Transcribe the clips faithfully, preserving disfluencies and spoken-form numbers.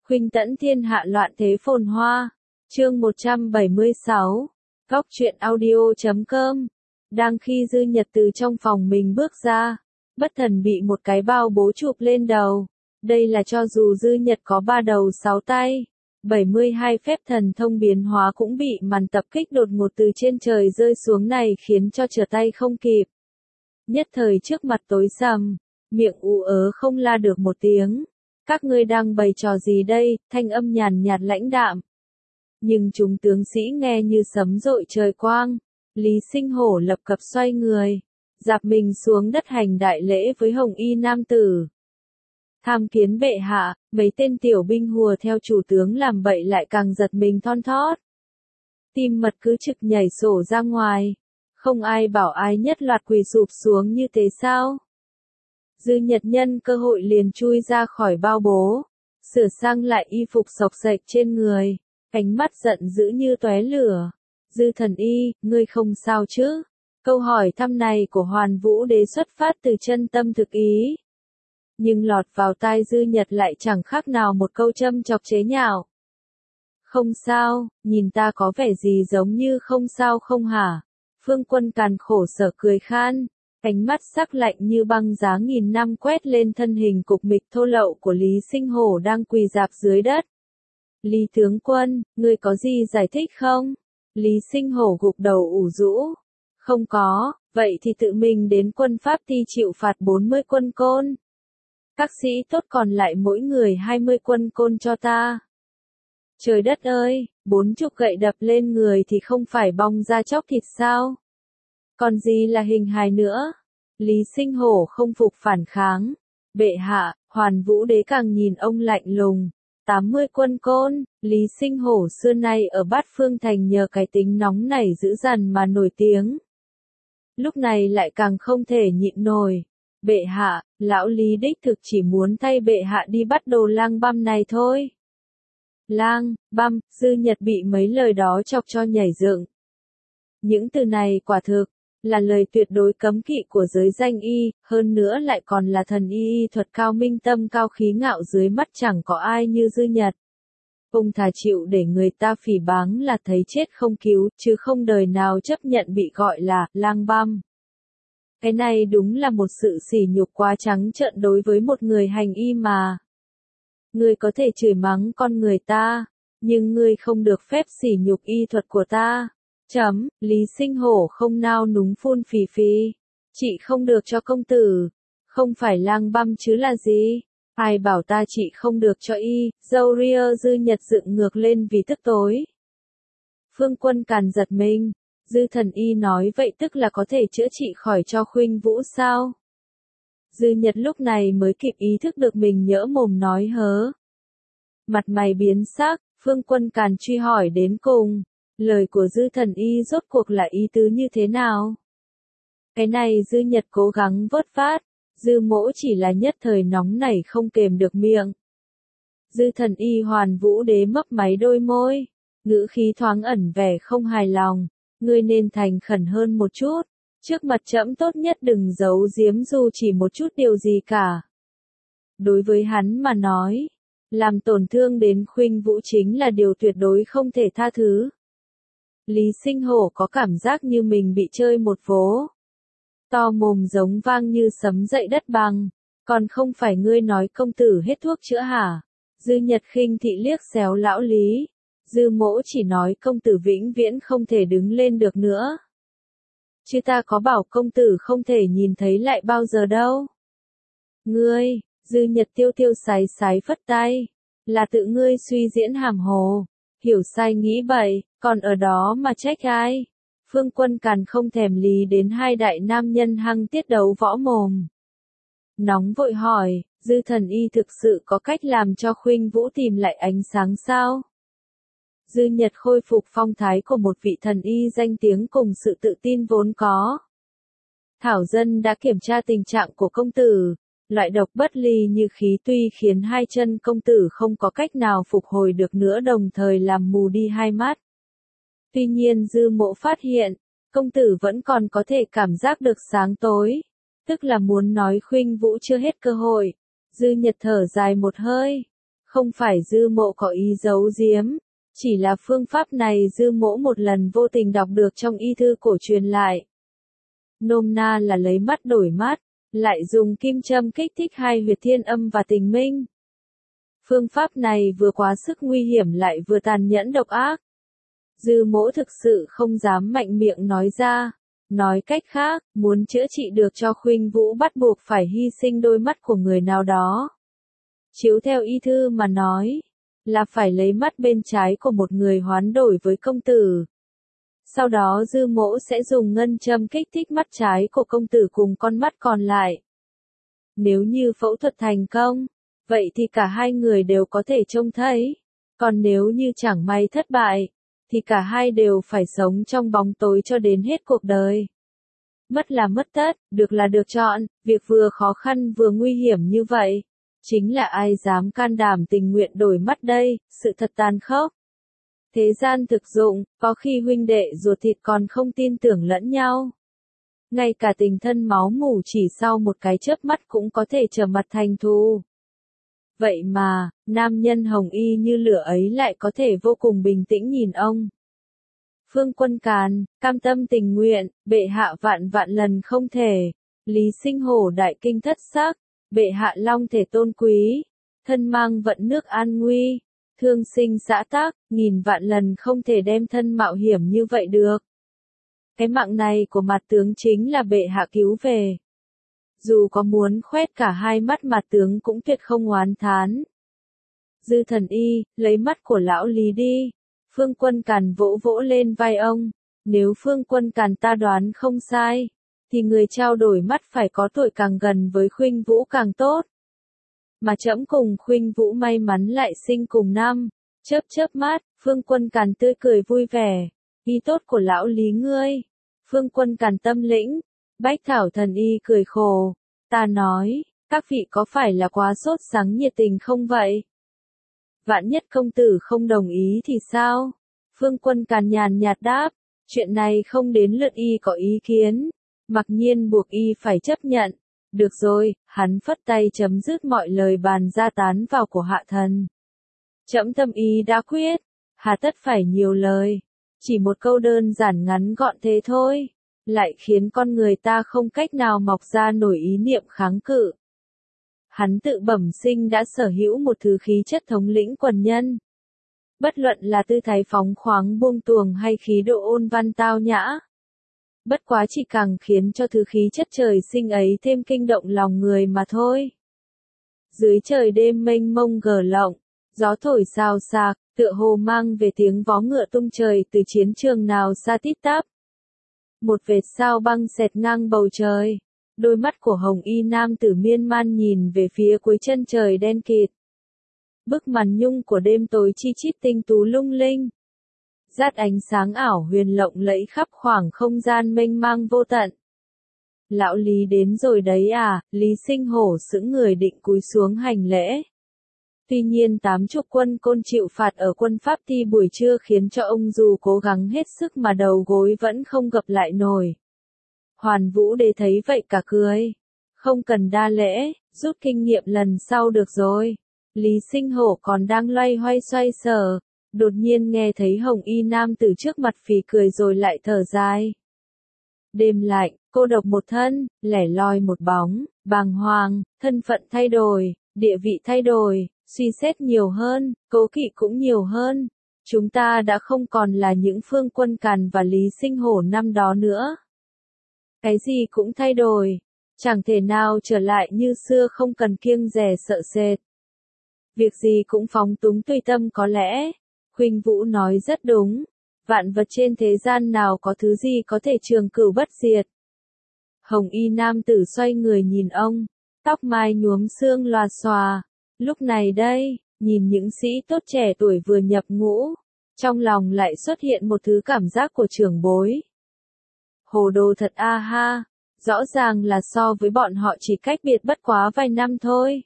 Khuynh tẫn thiên hạ loạn thế phồn hoa. Chương một trăm bảy mươi sáu. Góc truyện audio chấm com. Đang khi Dư Nhật từ trong phòng mình bước ra, bất thần bị một cái bao bố chụp lên đầu. Đây là cho dù Dư Nhật có ba đầu sáu tay, bảy mươi hai phép thần thông biến hóa cũng bị màn tập kích đột ngột từ trên trời rơi xuống này khiến cho trở tay không kịp. Nhất thời trước mặt tối sầm, miệng ú ớ không la được một tiếng. Các ngươi đang bày trò gì đây? Thanh âm nhàn nhạt lãnh đạm. Nhưng chúng tướng sĩ nghe như sấm dội trời quang. Lý Sinh Hổ lập cập xoay người, dạp mình xuống đất hành đại lễ với hồng y nam tử. Tham kiến bệ hạ, mấy tên tiểu binh hùa theo chủ tướng làm bậy lại càng giật mình thon thót. Tim mật cứ trực nhảy sổ ra ngoài. Không ai bảo ai nhất loạt quỳ sụp xuống như thế sao? Dư Nhật nhân cơ hội liền chui ra khỏi bao bố, sửa sang lại y phục xộc xệch trên người, ánh mắt giận dữ như tóe lửa. Dư thần y, ngươi không sao chứ? Câu hỏi thăm này của Hoàn Vũ Đế xuất phát từ chân tâm thực ý. Nhưng lọt vào tai Dư Nhật lại chẳng khác nào một câu châm chọc chế nhạo. Không sao, nhìn ta có vẻ gì giống như không sao không hả? Phương Quân càn khổ sở cười khan. Ánh mắt sắc lạnh như băng giá nghìn năm quét lên thân hình cục mịch thô lậu của Lý Sinh Hổ đang quỳ rạp dưới đất. Lý tướng quân, ngươi có gì giải thích không? Lý Sinh Hổ gục đầu ủ rũ. Không có, vậy thì tự mình đến quân Pháp Ti chịu phạt bốn mươi quân côn. Các sĩ tốt còn lại mỗi người hai mươi quân côn cho ta. Trời đất ơi, bốn chục gậy đập lên người thì không phải bong ra chóc thịt sao? Còn gì là hình hài nữa? Lý Sinh Hổ không phục phản kháng. Bệ hạ, Hoàn Vũ Đế càng nhìn ông lạnh lùng. tám mươi quân côn, Lý Sinh Hổ xưa nay ở Bát Phương Thành nhờ cái tính nóng nảy dữ dằn mà nổi tiếng. Lúc này lại càng không thể nhịn nổi. Bệ hạ, lão Lý đích thực chỉ muốn thay bệ hạ đi bắt đồ lang băm này thôi. Lang, băm, Dư Nhật bị mấy lời đó chọc cho nhảy dựng. Những từ này quả thực là lời tuyệt đối cấm kỵ của giới danh y, hơn nữa lại còn là thần y y thuật cao minh tâm cao khí ngạo dưới mắt chẳng có ai như Dư Nhật. Ông thà chịu để người ta phỉ báng là thấy chết không cứu, chứ không đời nào chấp nhận bị gọi là lang băm. Cái này đúng là một sự sỉ nhục quá trắng trợn đối với một người hành y mà. Ngươi có thể chửi mắng con người ta, nhưng ngươi không được phép sỉ nhục y thuật của ta. Chấm, Lý Sinh Hổ không nao núng phun phì phì. Chị không được cho công tử. Không phải lang băm chứ là gì? Ai bảo ta chị không được cho y? Dâu ria Dư Nhật dựng ngược lên vì tức tối. Phương Quân càn giật mình. Dư thần y nói vậy tức là có thể chữa trị khỏi cho Khuynh Vũ sao? Dư Nhật lúc này mới kịp ý thức được mình nhỡ mồm nói hớ. Mặt mày biến sắc, Phương Quân càn truy hỏi đến cùng. Lời của Dư thần y rốt cuộc là ý tứ như thế nào? Cái này Dư Nhật cố gắng vớt vát, Dư mỗ chỉ là nhất thời nóng nảy không kềm được miệng. Dư thần y Hoàn Vũ Đế mấp máy đôi môi, ngữ khí thoáng ẩn vẻ không hài lòng. Ngươi nên thành khẩn hơn một chút, trước mặt trẫm tốt nhất đừng giấu giếm dù chỉ một chút điều gì cả. Đối với hắn mà nói, làm tổn thương đến Khuynh Vũ chính là điều tuyệt đối không thể tha thứ. Lý Sinh Hổ có cảm giác như mình bị chơi một vố. To mồm giống vang như sấm dậy đất bằng. Còn không phải ngươi nói công tử hết thuốc chữa hả? Dư Nhật khinh thị liếc xéo lão Lý. Dư mỗ chỉ nói công tử vĩnh viễn không thể đứng lên được nữa. Chứ ta có bảo công tử không thể nhìn thấy lại bao giờ đâu. Ngươi, Dư Nhật tiêu tiêu sái sái phất tay. Là tự ngươi suy diễn hàm hồ. Hiểu sai nghĩ bậy, còn ở đó mà trách ai? Phương Quân càn không thèm lý đến hai đại nam nhân hăng tiết đấu võ mồm. Nóng vội hỏi, Dư thần y thực sự có cách làm cho Khuynh Vũ tìm lại ánh sáng sao? Dư Nhật khôi phục phong thái của một vị thần y danh tiếng cùng sự tự tin vốn có. Thảo dân đã kiểm tra tình trạng của công tử. Loại độc bất ly như khí tuy khiến hai chân công tử không có cách nào phục hồi được nữa đồng thời làm mù đi hai mắt. Tuy nhiên Dư mộ phát hiện, công tử vẫn còn có thể cảm giác được sáng tối. Tức là muốn nói Khuynh Vũ chưa hết cơ hội. Dư Nhật thở dài một hơi. Không phải Dư Mộ có ý giấu giếm, chỉ là phương pháp này Dư Mỗ một lần vô tình đọc được trong y thư cổ truyền lại. Nôm na là lấy mắt đổi mắt, lại dùng kim châm kích thích hai huyệt thiên âm và tình minh. Phương pháp này vừa quá sức nguy hiểm lại vừa tàn nhẫn độc ác. Dư Mỗ thực sự không dám mạnh miệng nói ra. Nói cách khác, muốn chữa trị được cho Khuynh Vũ bắt buộc phải hy sinh đôi mắt của người nào đó. Chiếu theo y thư mà nói, là phải lấy mắt bên trái của một người hoán đổi với công tử. Sau đó Dư Mỗ sẽ dùng ngân châm kích thích mắt trái của công tử cùng con mắt còn lại. Nếu như phẫu thuật thành công, vậy thì cả hai người đều có thể trông thấy. Còn nếu như chẳng may thất bại, thì cả hai đều phải sống trong bóng tối cho đến hết cuộc đời. Mất là mất tất, được là được chọn, việc vừa khó khăn vừa nguy hiểm như vậy. Chính là ai dám can đảm tình nguyện đổi mắt đây, sự thật tàn khốc. Thế gian thực dụng, có khi huynh đệ ruột thịt còn không tin tưởng lẫn nhau. Ngay cả tình thân máu mủ chỉ sau một cái chớp mắt cũng có thể trở mặt thành thù. Vậy mà, nam nhân hồng y như lửa ấy lại có thể vô cùng bình tĩnh nhìn ông. Phương Quân Càn, cam tâm tình nguyện, bệ hạ vạn vạn lần không thể. Lý Sinh Hổ đại kinh thất sắc, bệ hạ long thể tôn quý, thân mang vận nước an nguy, thương sinh xã tác, nghìn vạn lần không thể đem thân mạo hiểm như vậy được. Cái mạng này của mặt tướng chính là bệ hạ cứu về. Dù có muốn khoét cả hai mắt mặt tướng cũng tuyệt không oán thán. Dư Thần Y, lấy mắt của lão Lý đi. Phương Quân Càn vỗ vỗ lên vai ông. Nếu Phương Quân Càn ta đoán không sai, thì người trao đổi mắt phải có tuổi càng gần với Khuynh Vũ càng tốt. Mà trẫm cùng Khuynh Vũ may mắn lại sinh cùng năm. Chớp chớp mắt, Phương Quân Càn tươi cười vui vẻ. Ý tốt của lão Lý ngươi. Phương Quân Càn tâm lĩnh. Bách Thảo Thần Y cười khổ. Ta nói, các vị có phải là quá sốt sắng nhiệt tình không vậy? Vạn nhất công tử không đồng ý thì sao? Phương Quân Càn nhàn nhạt đáp, chuyện này không đến lượt y có ý kiến. Mặc nhiên buộc y phải chấp nhận. Được rồi, hắn phất tay chấm dứt mọi lời bàn ra tán vào của hạ thần. Trẫm tâm ý đã quyết, hà tất phải nhiều lời. Chỉ một câu đơn giản ngắn gọn thế thôi, lại khiến con người ta không cách nào mọc ra nổi ý niệm kháng cự. Hắn tự bẩm sinh đã sở hữu một thứ khí chất thống lĩnh quần nhân. Bất luận là tư thái phóng khoáng buông tuồng hay khí độ ôn văn tao nhã. Bất quá chỉ càng khiến cho thứ khí chất trời sinh ấy thêm kinh động lòng người mà thôi. Dưới trời đêm mênh mông gờ lộng, gió thổi xào xạc, tựa hồ mang về tiếng vó ngựa tung trời từ chiến trường nào xa tít tắp. Một vệt sao băng xẹt ngang bầu trời. Đôi mắt của hồng y nam tử miên man nhìn về phía cuối chân trời đen kịt. Bức màn nhung của đêm tối chi chít tinh tú lung linh. Dát ánh sáng ảo huyền lộng lẫy khắp khoảng không gian mênh mang vô tận. Lão Lý đến rồi đấy à, Lý Sinh Hổ sững người định cúi xuống hành lễ. Tuy nhiên tám chục quân côn chịu phạt ở quân Pháp Thi buổi trưa khiến cho ông dù cố gắng hết sức mà đầu gối vẫn không gập lại nổi. Hoàn Vũ Đế thấy vậy cả cười. Không cần đa lễ, rút kinh nghiệm lần sau được rồi. Lý Sinh Hổ còn đang loay hoay xoay sở. Đột nhiên nghe thấy hồng y nam từ trước mặt phì cười rồi lại thở dài. Đêm lạnh, cô độc một thân, lẻ loi một bóng, bàng hoàng, thân phận thay đổi, địa vị thay đổi, suy xét nhiều hơn, cố kỵ cũng nhiều hơn. Chúng ta đã không còn là những Phương Quân Càn và Lý Sinh Hổ năm đó nữa. Cái gì cũng thay đổi, chẳng thể nào trở lại như xưa không cần kiêng dè sợ sệt. Việc gì cũng phóng túng tùy tâm có lẽ. Khuynh Vũ nói rất đúng, vạn vật trên thế gian nào có thứ gì có thể trường cửu bất diệt. Hồng y nam tử xoay người nhìn ông, tóc mai nhuốm sương loà xòa. Lúc này đây, nhìn những sĩ tốt trẻ tuổi vừa nhập ngũ, trong lòng lại xuất hiện một thứ cảm giác của trưởng bối. Hồ đồ thật a ha, rõ ràng là so với bọn họ chỉ cách biệt bất quá vài năm thôi.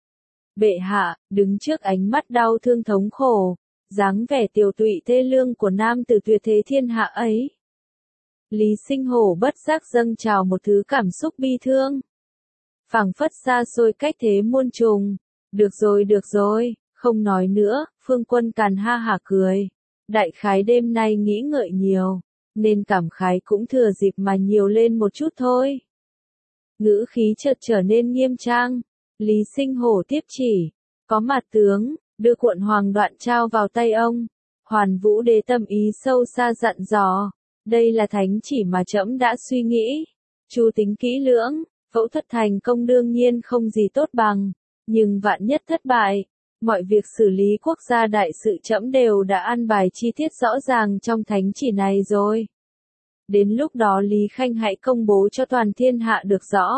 Bệ hạ, đứng trước ánh mắt đau thương thống khổ, dáng vẻ tiều tụy thê lương của nam tử tuyệt thế thiên hạ ấy. Lý Sinh Hổ bất giác dâng trào một thứ cảm xúc bi thương. Phảng phất xa xôi cách thế muôn trùng. Được rồi được rồi, Không nói nữa, Phương Quân Càn ha hả cười. Đại khái đêm nay nghĩ ngợi nhiều, nên cảm khái cũng thừa dịp mà nhiều lên một chút thôi. Ngữ khí chợt trở nên nghiêm trang. Lý Sinh Hổ tiếp chỉ. Có mặt tướng, đưa cuộn hoàng đoạn trao vào tay ông. Hoàn Vũ Đế tâm ý sâu xa dặn dò. Đây là thánh chỉ mà trẫm đã suy nghĩ. Chu tính kỹ lưỡng, phẫu thuật thành công đương nhiên không gì tốt bằng. Nhưng vạn nhất thất bại, mọi việc xử lý quốc gia đại sự trẫm đều đã an bài chi tiết rõ ràng trong thánh chỉ này rồi. Đến lúc đó Lý Khanh hãy công bố cho toàn thiên hạ được rõ.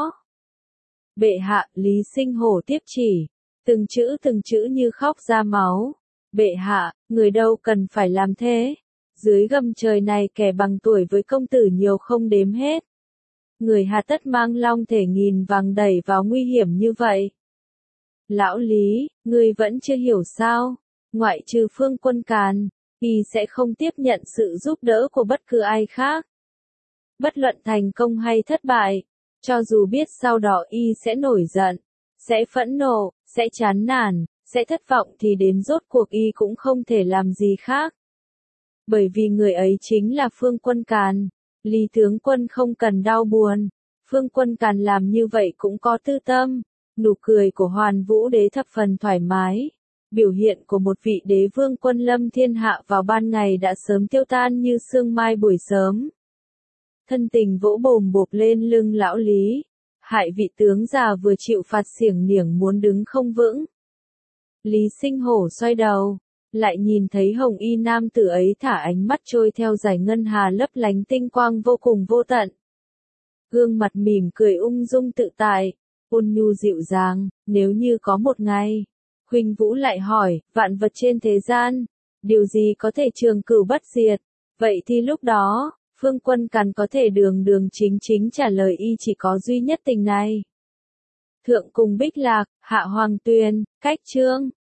Bệ hạ, Lý Sinh Hổ tiếp chỉ. Từng chữ từng chữ như khóc ra máu. Bệ hạ, người đâu cần phải làm thế. Dưới gầm trời này kẻ bằng tuổi với công tử nhiều không đếm hết. Người hà tất mang long thể nghìn vàng đẩy vào nguy hiểm như vậy. Lão Lý, ngươi vẫn chưa hiểu sao? Ngoại trừ Phương Quân Càn, y sẽ không tiếp nhận sự giúp đỡ của bất cứ ai khác. Bất luận thành công hay thất bại, cho dù biết sau đó y sẽ nổi giận, sẽ phẫn nộ, sẽ chán nản, sẽ thất vọng thì đến rốt cuộc y cũng không thể làm gì khác. Bởi vì người ấy chính là Phương Quân Càn. Lý tướng quân không cần đau buồn. Phương Quân Càn làm như vậy cũng có tư tâm. Nụ cười của Hoàn Vũ Đế thập phần thoải mái. Biểu hiện của một vị đế vương quân lâm thiên hạ vào ban ngày đã sớm tiêu tan như sương mai buổi sớm. Thân tình vỗ bồm bộp lên lưng lão Lý. Hại vị tướng già vừa chịu phạt xiểng niểng muốn đứng không vững. Lý Sinh Hổ xoay đầu, lại nhìn thấy hồng y nam tử ấy thả ánh mắt trôi theo dải ngân hà lấp lánh tinh quang vô cùng vô tận. Gương mặt mỉm cười ung dung tự tại, ôn nhu dịu dàng. Nếu như có một ngày, Huỳnh Vũ lại hỏi, vạn vật trên thế gian, điều gì có thể trường cửu bất diệt, vậy thì lúc đó, Phương Quân Càn có thể đường đường chính chính trả lời y chỉ có duy nhất tình này. Thượng Cung Bích Lạc, Hạ Hoàng Tuyền, Cách Chương.